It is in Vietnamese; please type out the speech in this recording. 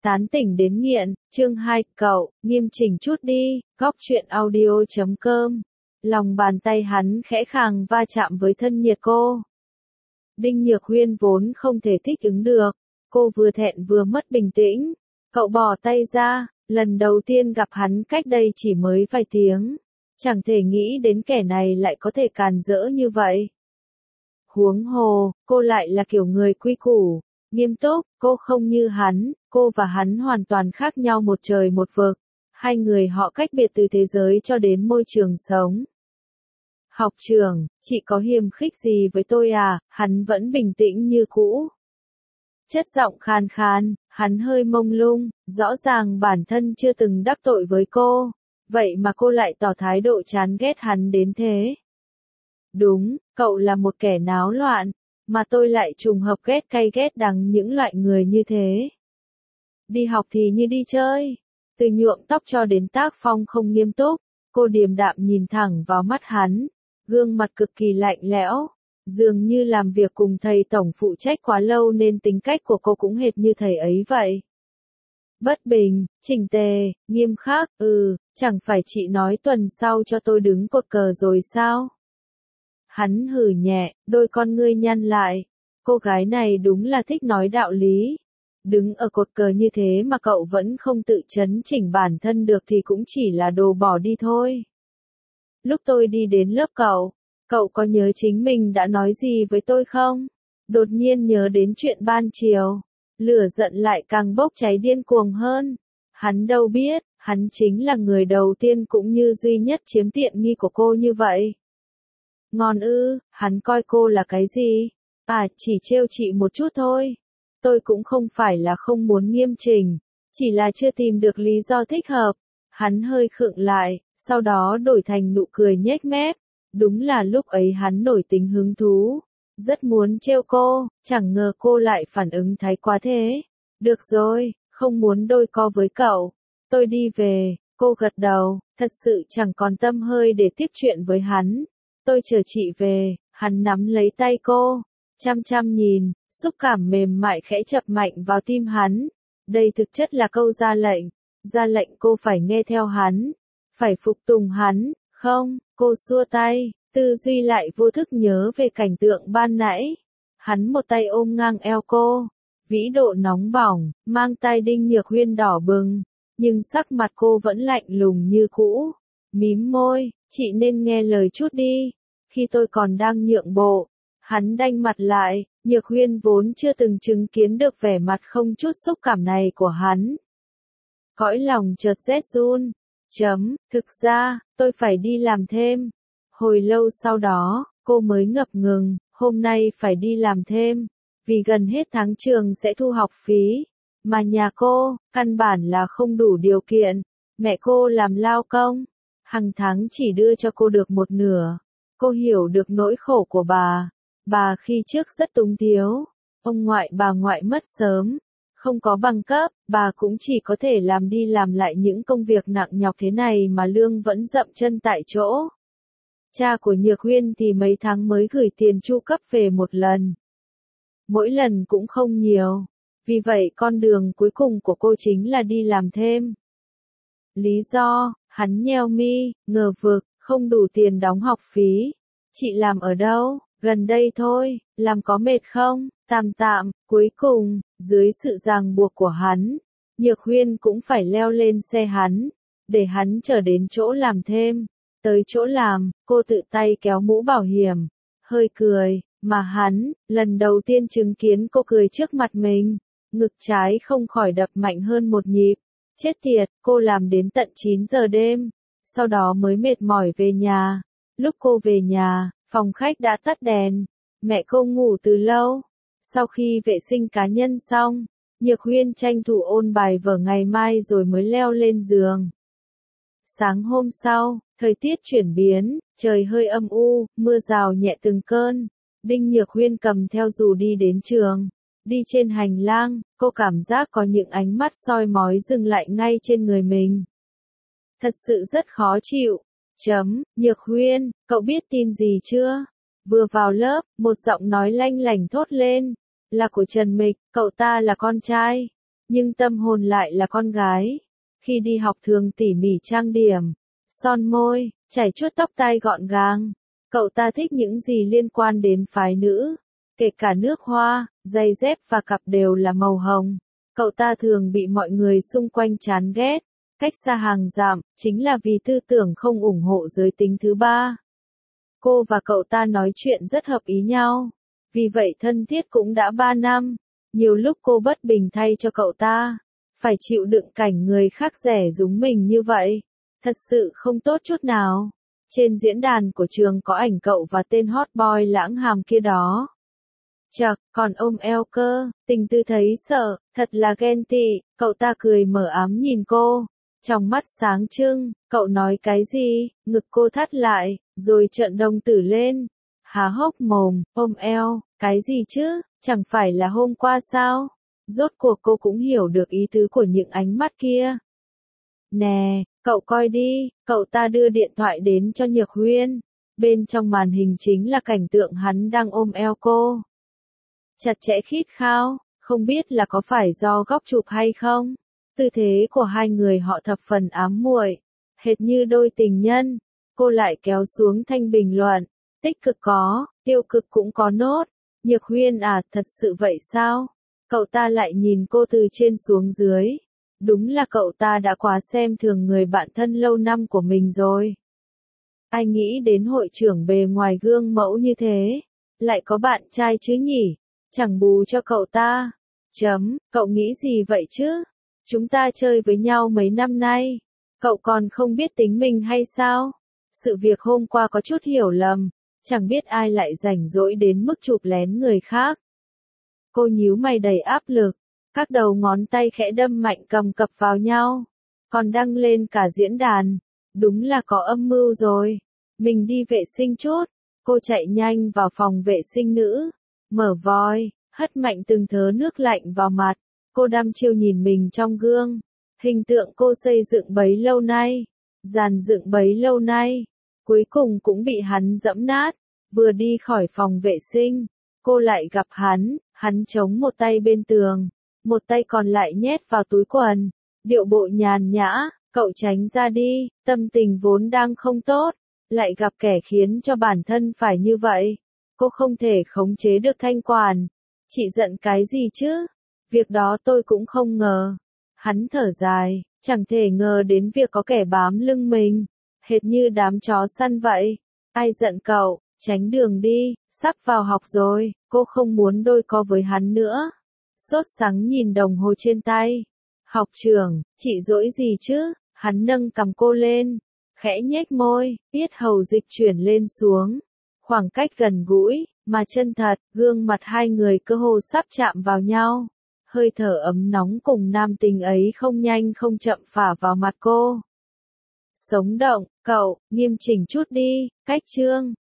Tán tỉnh đến nghiện, chương 2, cậu, nghiêm chỉnh chút đi, góc truyện audio.com. Lòng bàn tay hắn khẽ khàng va chạm với thân nhiệt cô. Đinh Nhược Huyên vốn không thể thích ứng được, cô vừa thẹn vừa mất bình tĩnh. Cậu bỏ tay ra, lần đầu tiên gặp hắn cách đây chỉ mới vài tiếng. Chẳng thể nghĩ đến kẻ này lại có thể càn rỡ như vậy. Huống hồ, cô lại là kiểu người quy củ, nghiêm túc, cô không như hắn, cô và hắn hoàn toàn khác nhau một trời một vực. Hai người họ cách biệt từ thế giới cho đến môi trường sống. Học trưởng, chị có hiềm khích gì với tôi à? Hắn vẫn bình tĩnh như cũ. Chất giọng khàn khàn, hắn hơi mông lung, rõ ràng bản thân chưa từng đắc tội với cô. Vậy mà cô lại tỏ thái độ chán ghét hắn đến thế. Đúng, cậu là một kẻ náo loạn, mà tôi lại trùng hợp ghét cay ghét đắng những loại người như thế. Đi học thì như đi chơi, từ nhuộm tóc cho đến tác phong không nghiêm túc, cô điềm đạm nhìn thẳng vào mắt hắn, gương mặt cực kỳ lạnh lẽo, dường như làm việc cùng thầy tổng phụ trách quá lâu nên tính cách của cô cũng hệt như thầy ấy vậy. Bất bình, chỉnh tề, nghiêm khắc, chẳng phải chị nói tuần sau cho tôi đứng cột cờ rồi sao? Hắn hừ nhẹ, đôi con ngươi nhăn lại. Cô gái này đúng là thích nói đạo lý. Đứng ở cột cờ như thế mà cậu vẫn không tự chấn chỉnh bản thân được thì cũng chỉ là đồ bỏ đi thôi. Lúc tôi đi đến lớp cậu có nhớ chính mình đã nói gì với tôi không? Đột nhiên nhớ đến chuyện ban chiều. Lửa giận lại càng bốc cháy điên cuồng hơn. Hắn đâu biết, hắn chính là người đầu tiên cũng như duy nhất chiếm tiện nghi của cô như vậy. Ngon ư, hắn coi cô là cái gì? À, chỉ trêu chị một chút thôi. Tôi cũng không phải là không muốn nghiêm chỉnh, chỉ là chưa tìm được lý do thích hợp. Hắn hơi khựng lại, sau đó đổi thành nụ cười nhếch mép. Đúng là lúc ấy hắn nổi tính hứng thú. Rất muốn trêu cô, chẳng ngờ cô lại phản ứng thái quá thế. Được rồi, không muốn đôi co với cậu. Tôi đi về, cô gật đầu, thật sự chẳng còn tâm hơi để tiếp chuyện với hắn. Tôi chờ chị về, hắn nắm lấy tay cô, chăm chăm nhìn, xúc cảm mềm mại khẽ chập mạnh vào tim hắn. Đây thực chất là câu ra lệnh cô phải nghe theo hắn, phải phục tùng hắn, không, cô xua tay, tư duy lại vô thức nhớ về cảnh tượng ban nãy. Hắn một tay ôm ngang eo cô, vĩ độ nóng bỏng, mang tai Đinh Nhược Huyên đỏ bừng, nhưng sắc mặt cô vẫn lạnh lùng như cũ, mím môi. Chị nên nghe lời chút đi. Khi tôi còn đang nhượng bộ, hắn đanh mặt lại, Nhược Huyên vốn chưa từng chứng kiến được vẻ mặt không chút xúc cảm này của hắn. Cõi lòng chợt rét run. Thực ra, tôi phải đi làm thêm. Hồi lâu sau đó, cô mới ngập ngừng, hôm nay phải đi làm thêm. Vì gần hết tháng trường sẽ thu học phí. Mà nhà cô, căn bản là không đủ điều kiện. Mẹ cô làm lao công. Hàng tháng chỉ đưa cho cô được một nửa. Cô hiểu được nỗi khổ của bà khi trước rất túng thiếu. Ông ngoại bà ngoại mất sớm, không có bằng cấp, bà cũng chỉ có thể làm đi làm lại những công việc nặng nhọc thế này mà lương vẫn dậm chân tại chỗ. Cha của Nhược Huyên thì mấy tháng mới gửi tiền chu cấp về một lần. Mỗi lần cũng không nhiều, vì vậy con đường cuối cùng của cô chính là đi làm thêm. Lý do, hắn nheo mi, ngờ vực, không đủ tiền đóng học phí. Chị làm ở đâu? Gần đây thôi, làm có mệt không? Tạm, cuối cùng, dưới sự ràng buộc của hắn, Nhược Huyên cũng phải leo lên xe hắn, để hắn trở đến chỗ làm thêm. Tới chỗ làm, cô tự tay kéo mũ bảo hiểm, hơi cười, mà hắn, lần đầu tiên chứng kiến cô cười trước mặt mình, ngực trái không khỏi đập mạnh hơn một nhịp. Chết tiệt, cô làm đến tận 9 giờ đêm, sau đó mới mệt mỏi về nhà. Lúc cô về nhà, phòng khách đã tắt đèn, mẹ cô ngủ từ lâu. Sau khi vệ sinh cá nhân xong, Nhược Huyên tranh thủ ôn bài vở ngày mai rồi mới leo lên giường. Sáng hôm sau, thời tiết chuyển biến, trời hơi âm u, mưa rào nhẹ từng cơn. Đinh Nhược Huyên cầm theo dù đi đến trường. Đi trên hành lang, cô cảm giác có những ánh mắt soi mói dừng lại ngay trên người mình. Thật sự rất khó chịu. Nhược Huyên, cậu biết tin gì chưa? Vừa vào lớp, một giọng nói lanh lảnh thốt lên. Là của Trần Mịch, cậu ta là con trai. nhưng tâm hồn lại là con gái. Khi đi học thường tỉ mỉ trang điểm, son môi, chải chuốt tóc tai gọn gàng. Cậu ta thích những gì liên quan đến phái nữ, kể cả nước hoa, giày dép và cặp đều là màu hồng. Cậu ta thường bị mọi người xung quanh chán ghét, cách xa hàng dặm, chính là vì tư tưởng không ủng hộ giới tính thứ ba. Cô và cậu ta nói chuyện rất hợp ý nhau, vì vậy thân thiết cũng đã 3 năm. Nhiều lúc cô bất bình thay cho cậu ta, phải chịu đựng cảnh người khác rẻ rúng mình như vậy, thật sự không tốt chút nào. Trên diễn đàn của trường có ảnh cậu và tên hot boy lãng hàm kia đó. Chậc, còn ôm eo cơ, Tình Tư thấy sợ, thật là ghen tị, cậu ta cười mờ ám nhìn cô, trong mắt sáng trưng, cậu nói cái gì, ngực cô thắt lại, rồi trợn đồng tử lên, há hốc mồm, ôm eo, cái gì chứ, chẳng phải là hôm qua sao? Rốt cuộc cô cũng hiểu được ý tứ của những ánh mắt kia. Nè, cậu coi đi, cậu ta đưa điện thoại đến cho Nhược Huyên, bên trong màn hình chính là cảnh tượng hắn đang ôm eo cô. Chặt chẽ khít khao, không biết là có phải do góc chụp hay không? Tư thế của hai người họ thập phần ám muội, hệt như đôi tình nhân. Cô lại kéo xuống thanh bình luận, tích cực có, tiêu cực cũng có nốt. Nhược Huyên à, thật sự vậy sao? Cậu ta lại nhìn cô từ trên xuống dưới. Đúng là cậu ta đã quá xem thường người bạn thân lâu năm của mình rồi. Ai nghĩ đến hội trưởng bề ngoài gương mẫu như thế, lại có bạn trai chứ nhỉ? Chẳng bù cho cậu ta. Cậu nghĩ gì vậy chứ? Chúng ta chơi với nhau mấy năm nay, cậu còn không biết tính mình hay sao? Sự việc hôm qua có chút hiểu lầm, chẳng biết ai lại rảnh rỗi đến mức chụp lén người khác. Cô nhíu mày đầy áp lực, các đầu ngón tay khẽ đâm mạnh cầm cập vào nhau, còn đăng lên cả diễn đàn. Đúng là có âm mưu rồi. Mình đi vệ sinh chút. Cô chạy nhanh vào phòng vệ sinh nữ, mở vòi, hất mạnh từng thớ nước lạnh vào mặt. Cô đăm chiêu nhìn mình trong gương. Hình tượng cô xây dựng bấy lâu nay, dàn dựng bấy lâu nay, cuối cùng cũng bị hắn dẫm nát. Vừa đi khỏi phòng vệ sinh, cô lại gặp hắn chống một tay bên tường, một tay còn lại nhét vào túi quần, điệu bộ nhàn nhã, cậu tránh ra đi, tâm tình vốn đang không tốt, lại gặp kẻ khiến cho bản thân phải như vậy. Cô không thể khống chế được thanh quản. Chị giận cái gì chứ? Việc đó tôi cũng không ngờ. Hắn thở dài, chẳng thể ngờ đến việc có kẻ bám lưng mình, hệt như đám chó săn vậy. Ai giận cậu, tránh đường đi, sắp vào học rồi, cô không muốn đôi co với hắn nữa. Sốt sắng nhìn đồng hồ trên tay. Học trưởng, chị dỗi gì chứ? Hắn nâng cằm cô lên, khẽ nhếch môi, yết hầu dịch chuyển lên xuống. Khoảng cách gần gũi, mà chân thật, gương mặt hai người cơ hồ sắp chạm vào nhau. Hơi thở ấm nóng cùng nam tình ấy không nhanh không chậm phả vào mặt cô. Sống động, cậu, nghiêm chỉnh chút đi, cách chương.